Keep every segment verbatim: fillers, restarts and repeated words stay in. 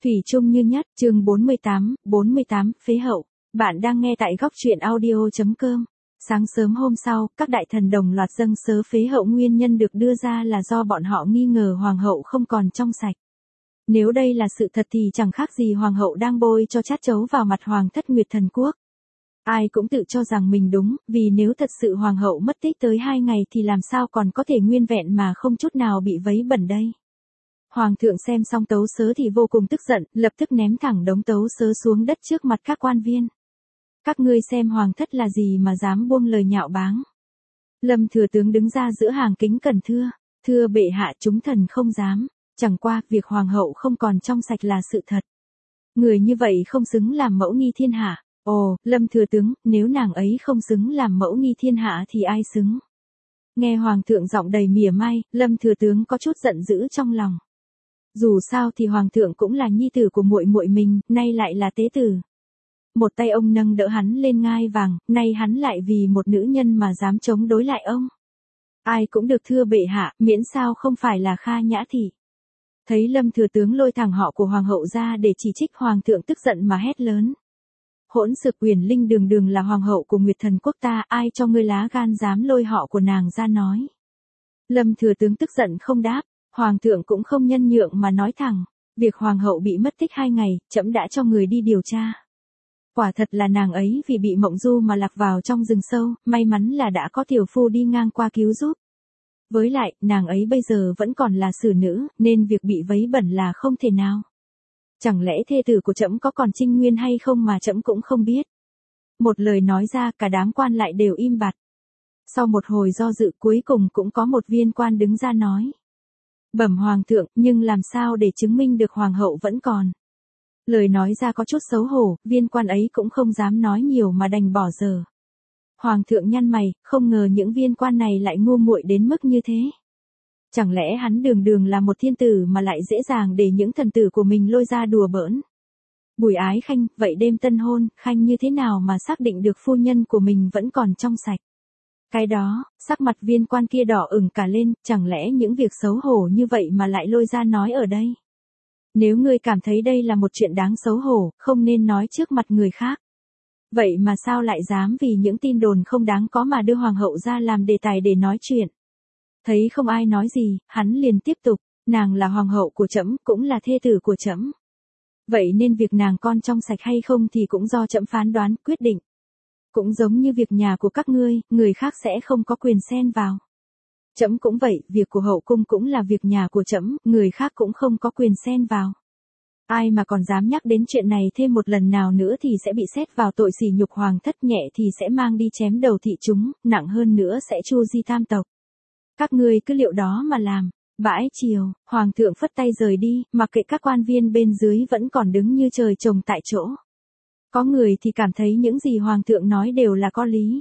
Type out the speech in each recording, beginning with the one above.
Thủy chung như nhất, chương bốn mươi tám, bốn mươi tám, phế hậu. Bạn đang nghe tại góc truyện audio.com. Sáng sớm hôm sau, các đại thần đồng loạt dâng sớ phế hậu, nguyên nhân được đưa ra là do bọn họ nghi ngờ hoàng hậu không còn trong sạch. Nếu đây là sự thật thì chẳng khác gì hoàng hậu đang bôi cho chát chấu vào mặt hoàng thất Nguyệt Thần Quốc. Ai cũng tự cho rằng mình đúng, vì nếu thật sự hoàng hậu mất tích tới hai ngày thì làm sao còn có thể nguyên vẹn mà không chút nào bị vấy bẩn đây. Hoàng thượng xem xong tấu sớ thì vô cùng tức giận, lập tức ném thẳng đống tấu sớ xuống đất trước mặt các quan viên. Các ngươi xem hoàng thất là gì mà dám buông lời nhạo báng. Lâm thừa tướng đứng ra giữa hàng kính cẩn thưa, thưa bệ hạ, chúng thần không dám, chẳng qua việc hoàng hậu không còn trong sạch là sự thật. Người như vậy không xứng làm mẫu nghi thiên hạ. Ồ, Lâm thừa tướng, nếu nàng ấy không xứng làm mẫu nghi thiên hạ thì ai xứng? Nghe hoàng thượng giọng đầy mỉa mai, Lâm thừa tướng có chút giận dữ trong lòng. Dù sao thì hoàng thượng cũng là nhi tử của muội muội mình, nay lại là tế tử. Một tay ông nâng đỡ hắn lên ngai vàng, nay hắn lại vì một nữ nhân mà dám chống đối lại ông. Ai cũng được thưa bệ hạ, miễn sao không phải là Kha Nhã Thị. Thấy Lâm thừa tướng lôi thẳng họ của hoàng hậu ra để chỉ trích, hoàng thượng tức giận mà hét lớn. Hỗn xược, Uyển Linh đường đường là hoàng hậu của Nguyệt Thần Quốc ta, ai cho ngươi lá gan dám lôi họ của nàng ra nói. Lâm thừa tướng tức giận không đáp. Hoàng thượng cũng không nhân nhượng mà nói thẳng, việc hoàng hậu bị mất tích hai ngày, trẫm đã cho người đi điều tra. Quả thật là nàng ấy vì bị mộng du mà lạc vào trong rừng sâu, may mắn là đã có tiểu phu đi ngang qua cứu giúp. Với lại, nàng ấy bây giờ vẫn còn là xử nữ, nên việc bị vấy bẩn là không thể nào. Chẳng lẽ thê tử của trẫm có còn trinh nguyên hay không mà trẫm cũng không biết. Một lời nói ra, cả đám quan lại đều im bặt. Sau một hồi do dự, cuối cùng cũng có một viên quan đứng ra nói. Bẩm hoàng thượng, nhưng làm sao để chứng minh được hoàng hậu vẫn còn. Lời nói ra có chút xấu hổ, viên quan ấy cũng không dám nói nhiều mà đành bỏ giờ. Hoàng thượng nhăn mày, không ngờ những viên quan này lại ngu muội đến mức như thế. Chẳng lẽ hắn đường đường là một thiên tử mà lại dễ dàng để những thần tử của mình lôi ra đùa bỡn. Bùi Ái Khanh, vậy đêm tân hôn, Khanh như thế nào mà xác định được phu nhân của mình vẫn còn trong sạch. Cái đó, sắc mặt viên quan kia đỏ ửng cả lên, chẳng lẽ những việc xấu hổ như vậy mà lại lôi ra nói ở đây. Nếu ngươi cảm thấy đây là một chuyện đáng xấu hổ, không nên nói trước mặt người khác. Vậy mà sao lại dám vì những tin đồn không đáng có mà đưa hoàng hậu ra làm đề tài để nói chuyện. Thấy không ai nói gì, hắn liền tiếp tục, nàng là hoàng hậu của trẫm, cũng là thê tử của trẫm. Vậy nên việc nàng con trong sạch hay không thì cũng do trẫm phán đoán, quyết định. Cũng giống như việc nhà của các ngươi, người khác sẽ không có quyền xen vào. Trẫm cũng vậy, việc của hậu cung cũng là việc nhà của trẫm, người khác cũng không có quyền xen vào. Ai mà còn dám nhắc đến chuyện này thêm một lần nào nữa thì sẽ bị xét vào tội sỉ nhục hoàng thất, nhẹ thì sẽ mang đi chém đầu thị chúng, nặng hơn nữa sẽ chu di tam tộc. Các ngươi cứ liệu đó mà làm. Bãi chiều, hoàng thượng phất tay rời đi, mặc kệ các quan viên bên dưới vẫn còn đứng như trời trồng tại chỗ. Có người thì cảm thấy những gì hoàng thượng nói đều là có lý.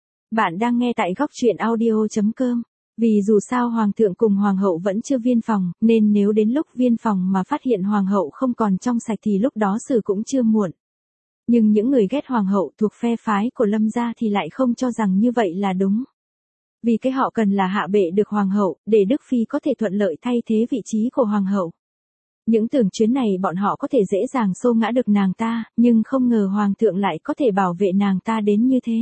Bạn đang nghe tại góc truyện audio.com. Vì dù sao hoàng thượng cùng hoàng hậu vẫn chưa viên phòng, nên nếu đến lúc viên phòng mà phát hiện hoàng hậu không còn trong sạch thì lúc đó xử cũng chưa muộn. Nhưng những người ghét hoàng hậu thuộc phe phái của Lâm gia thì lại không cho rằng như vậy là đúng. Vì cái họ cần là hạ bệ được hoàng hậu, để Đức Phi có thể thuận lợi thay thế vị trí của hoàng hậu. Những tưởng chuyến này bọn họ có thể dễ dàng xô ngã được nàng ta, nhưng không ngờ hoàng thượng lại có thể bảo vệ nàng ta đến như thế.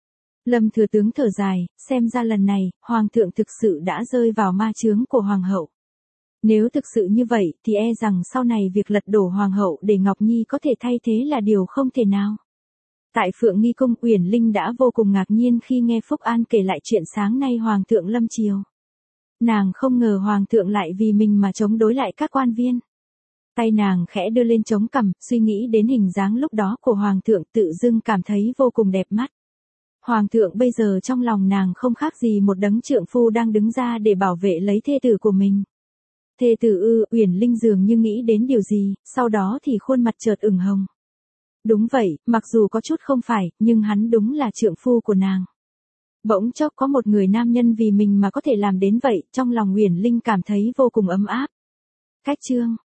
Lâm thừa tướng thở dài, xem ra lần này, hoàng thượng thực sự đã rơi vào ma chướng của hoàng hậu. Nếu thực sự như vậy, thì e rằng sau này việc lật đổ hoàng hậu để Ngọc Nhi có thể thay thế là điều không thể nào. Tại Phượng Nghi Cung, Uyển Linh đã vô cùng ngạc nhiên khi nghe Phúc An kể lại chuyện sáng nay hoàng thượng lâm triều. Nàng không ngờ hoàng thượng lại vì mình mà chống đối lại các quan viên. Tay nàng khẽ đưa lên chống cằm, suy nghĩ đến hình dáng lúc đó của hoàng thượng, tự dưng cảm thấy vô cùng đẹp mắt. Hoàng thượng bây giờ trong lòng nàng không khác gì một đấng trượng phu đang đứng ra để bảo vệ lấy thê tử của mình. Thê tử ư? Uyển Linh dường như nghĩ đến điều gì, sau đó thì khuôn mặt chợt ửng hồng. Đúng vậy, mặc dù có chút không phải, nhưng hắn đúng là trượng phu của nàng. Bỗng chốc có một người nam nhân vì mình mà có thể làm đến vậy, trong lòng Uyển Linh cảm thấy vô cùng ấm áp. Cách chương